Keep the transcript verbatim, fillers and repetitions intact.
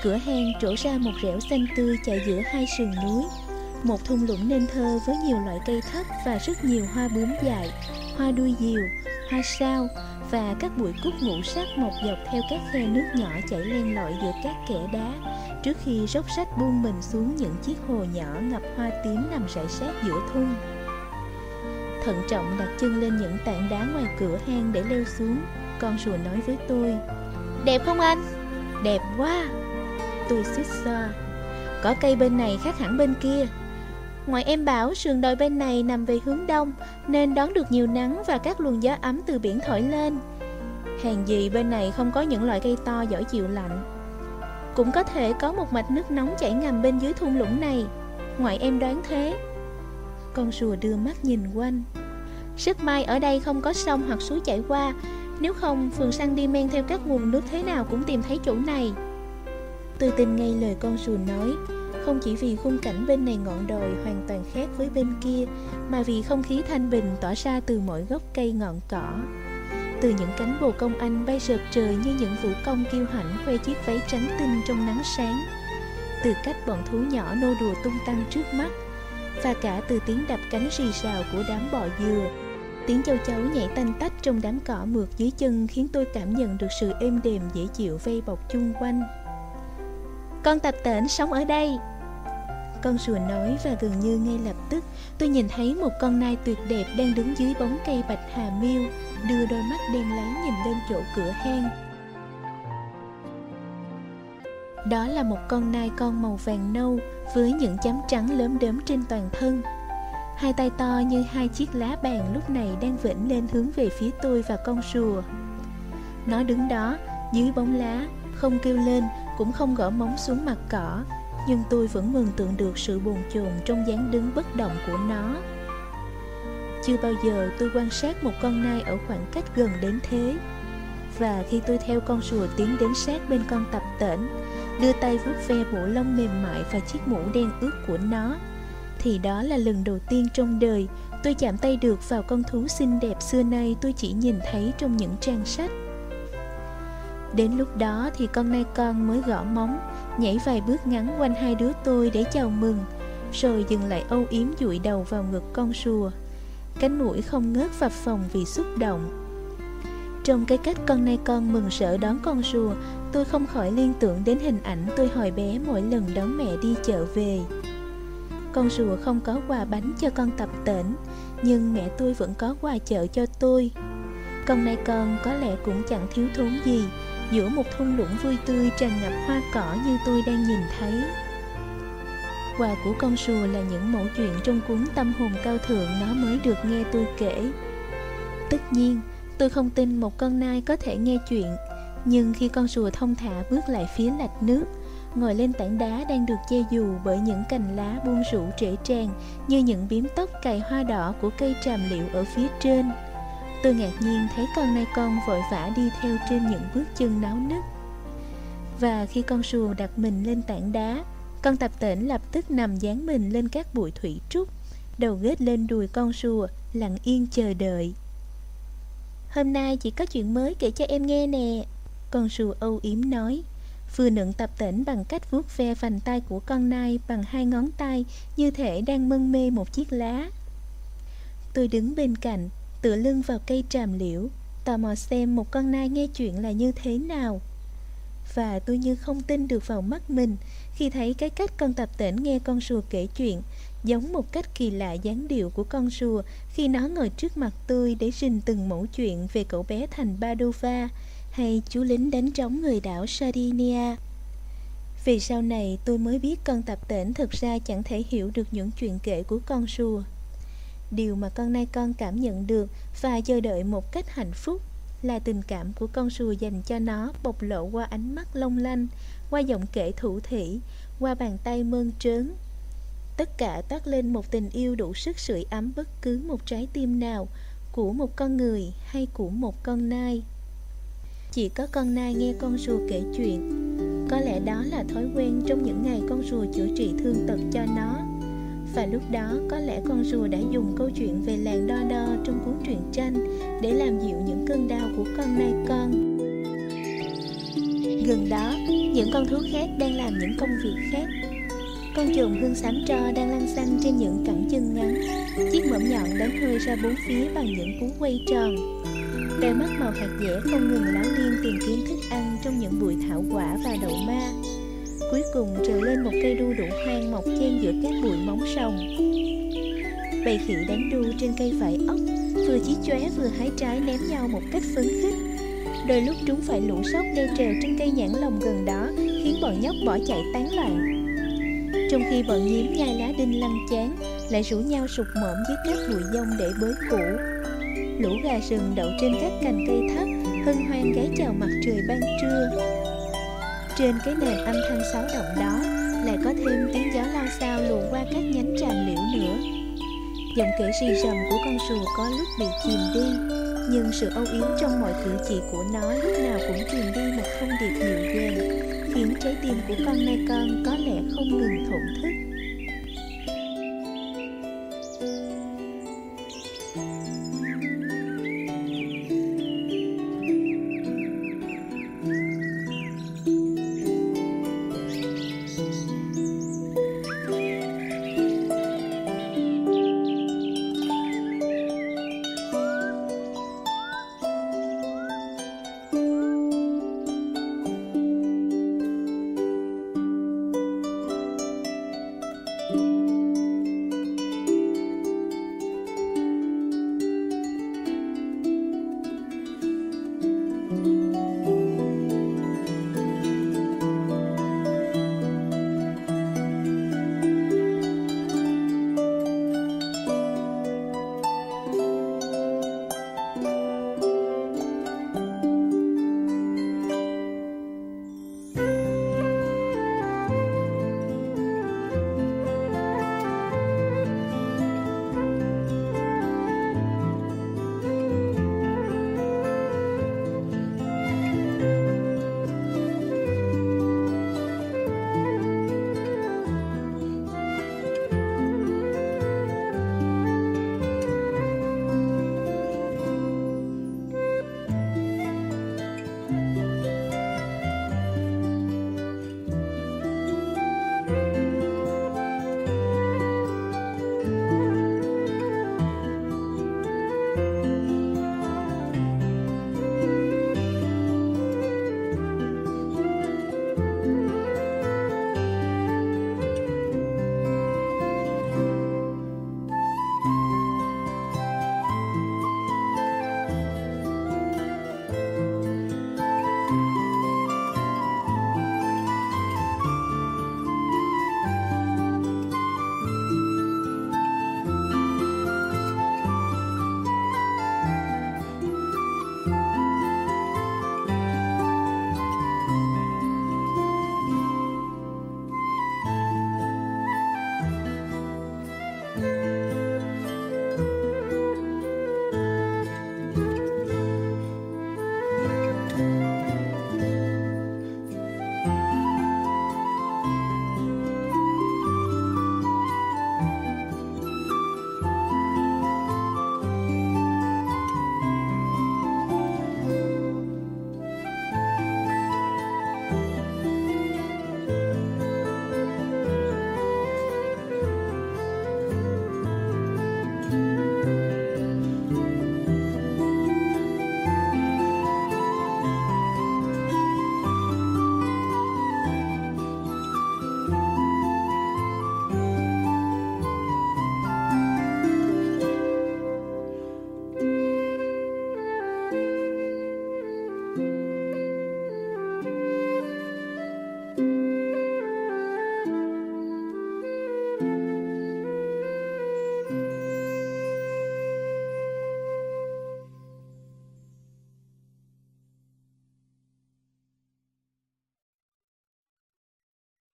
cửa hang trổ ra một rẻo xanh tươi chạy giữa hai sườn núi, một thung lũng nên thơ với nhiều loại cây thấp và rất nhiều hoa bướm dại, hoa đuôi diều, hoa sao và các bụi cúc ngũ sắc mọc dọc theo các khe nước nhỏ chảy len lỏi giữa các kẽ đá, trước khi róc rách buông mình xuống những chiếc hồ nhỏ ngập hoa tím nằm rải rác giữa thung. Thận trọng đặt chân lên những tảng đá ngoài cửa hang để leo xuống, con rùa nói với tôi: "Đẹp không anh?" "Đẹp quá." Tôi suýt xoa. "Có cây bên này khác hẳn bên kia. Ngoại em bảo sườn đồi bên này nằm về hướng đông, nên đón được nhiều nắng và các luồng gió ấm từ biển thổi lên. Hèn gì bên này không có những loại cây to giỏi chịu lạnh. Cũng có thể có một mạch nước nóng chảy ngầm bên dưới thung lũng này. Ngoại em đoán thế." Con rùa đưa mắt nhìn quanh. "Rất may ở đây không có sông hoặc suối chảy qua, nếu không phường săn đi men theo các nguồn nước thế nào cũng tìm thấy chỗ này." Tôi tin ngay lời con rùa nói, không chỉ vì khung cảnh bên này ngọn đồi hoàn toàn khác với bên kia, mà vì không khí thanh bình tỏa ra từ mỗi gốc cây ngọn cỏ. Từ những cánh bồ công anh bay rợp trời như những vũ công kiêu hãnh khoe chiếc váy trắng tinh trong nắng sáng, từ cách bọn thú nhỏ nô đùa tung tăng trước mắt, và cả từ tiếng đập cánh rì rào của đám bọ dừa. Tiếng châu chấu nhảy tanh tách trong đám cỏ mượt dưới chân khiến tôi cảm nhận được sự êm đềm dễ chịu vây bọc chung quanh. "Con tập tễnh sống ở đây," con rùa nói, và gần như ngay lập tức tôi nhìn thấy một con nai tuyệt đẹp đang đứng dưới bóng cây bạch hà miêu, đưa đôi mắt đen láy nhìn lên chỗ cửa hang. Đó là một con nai con màu vàng nâu với những chấm trắng lốm đốm trên toàn thân. Hai tay to như hai chiếc lá bàn lúc này đang vểnh lên hướng về phía tôi và con rùa. Nó đứng đó dưới bóng lá, không kêu lên, cũng không gõ móng xuống mặt cỏ, nhưng tôi vẫn mường tượng được sự bồn chồn trong dáng đứng bất động của nó. Chưa bao giờ tôi quan sát một con nai ở khoảng cách gần đến thế. Và khi tôi theo con rùa tiến đến sát bên con tập tễnh, đưa tay vuốt ve bộ lông mềm mại và chiếc mũ đen ướt của nó, thì đó là lần đầu tiên trong đời tôi chạm tay được vào con thú xinh đẹp xưa nay tôi chỉ nhìn thấy trong những trang sách. Đến lúc đó thì con nai con mới gõ móng, nhảy vài bước ngắn quanh hai đứa tôi để chào mừng, rồi dừng lại âu yếm dụi đầu vào ngực con rùa. Cánh mũi không ngớt phập phồng vì xúc động. Trong cái cách con nai con mừng rỡ đón con rùa, tôi không khỏi liên tưởng đến hình ảnh tôi hồi bé mỗi lần đón mẹ đi chợ về. Con rùa không có quà bánh cho con tập tễnh, nhưng mẹ tôi vẫn có quà chợ cho tôi. Con nai con có lẽ cũng chẳng thiếu thốn gì giữa một thung lũng vui tươi tràn ngập hoa cỏ như tôi đang nhìn thấy. Quà của con rùa là những mẩu chuyện trong cuốn Tâm hồn cao thượng nó mới được nghe tôi kể. Tất nhiên, tôi không tin một con nai có thể nghe chuyện, nhưng khi con rùa thong thả bước lại phía lạch nước, ngồi lên tảng đá đang được che dù bởi những cành lá buông rủ rễ tràn như những biếm tóc cài hoa đỏ của cây tràm liệu ở phía trên, tôi ngạc nhiên thấy con nai con vội vã đi theo trên những bước chân náo nức. Và khi con rùa đặt mình lên tảng đá, con tập tễnh lập tức nằm dán mình lên các bụi thủy trúc, đầu ghét lên đùi con rùa, lặng yên chờ đợi. "Hôm nay chị có chuyện mới kể cho em nghe nè," con rùa âu yếm nói, vừa nựng tập tễnh bằng cách vuốt ve vành tay của con nai bằng hai ngón tay như thể đang mân mê một chiếc lá. Tôi đứng bên cạnh, tựa lưng vào cây tràm liễu, tò mò xem một con nai nghe chuyện là như thế nào. Và tôi như không tin được vào mắt mình khi thấy cái cách con tập tễnh nghe con rùa kể chuyện giống một cách kỳ lạ dáng điệu của con rùa khi nó ngồi trước mặt tôi để rình từng mẩu chuyện về cậu bé thành Padova hay chú lính đánh trống người đảo Sardinia. Vì sau này tôi mới biết con tập tễnh thực ra chẳng thể hiểu được những chuyện kể của con rùa. Điều mà con nai con cảm nhận được và chờ đợi một cách hạnh phúc là tình cảm của con rùa dành cho nó bộc lộ qua ánh mắt long lanh, qua giọng kể thủ thỉ, qua bàn tay mơn trớn. Tất cả toát lên một tình yêu đủ sức sưởi ấm bất cứ một trái tim nào, của một con người hay của một con nai. Chỉ có con nai nghe con rùa kể chuyện. Có lẽ đó là thói quen trong những ngày con rùa chữa trị thương tật cho nó. Và lúc đó có lẽ con rùa đã dùng câu chuyện về làng Đo Đo trong cuốn truyện tranh để làm dịu những cơn đau của con nai con. Gần đó, những con thú khác đang làm những công việc khác. Con trồn hương xám tro đang lăn xăng trên những cẳng chân ngắn, chiếc mõm nhọn đánh hơi ra bốn phía bằng những cú quay tròn. Đôi mắt màu hạt dẻ không ngừng láo liên tìm kiếm thức ăn trong những bụi thảo quả và đậu ma. Cuối cùng trồi lên một cây đu đủ hoang mọc chen giữa các bụi móng sồng. Bầy khỉ đánh đu trên cây vải ốc, vừa chí chóe vừa hái trái ném nhau một cách phấn khích. Đôi lúc chúng phải lũ sóc leo trèo trên cây nhãn lồng gần đó, khiến bọn nhóc bỏ chạy tán loạn. Trong khi bọn nhím nhai lá đinh lăng chán, lại rủ nhau sụt mõm dưới các bụi dông để bới củ. Lũ gà rừng đậu trên các cành cây thấp, hân hoan gáy chào mặt trời ban trưa. Trên cái nền âm thanh xáo động đó, lại có thêm tiếng gió lao xao luồn qua các nhánh tràm liễu nữa. Giọng kể rì rầm của con rùa có lúc bị chìm đi, nhưng sự âu yếm trong mọi cử chỉ của nó lúc nào cũng truyền đi một thông điệp dịu dàng, khiến trái tim của con nai con có lẽ không ngừng thổn thức.